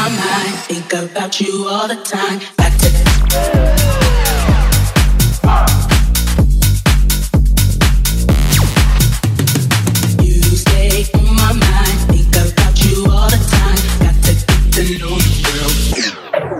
mind, think about you all the time. Back to you stay on my mind, think about you all the time. Got to get to know you, girl.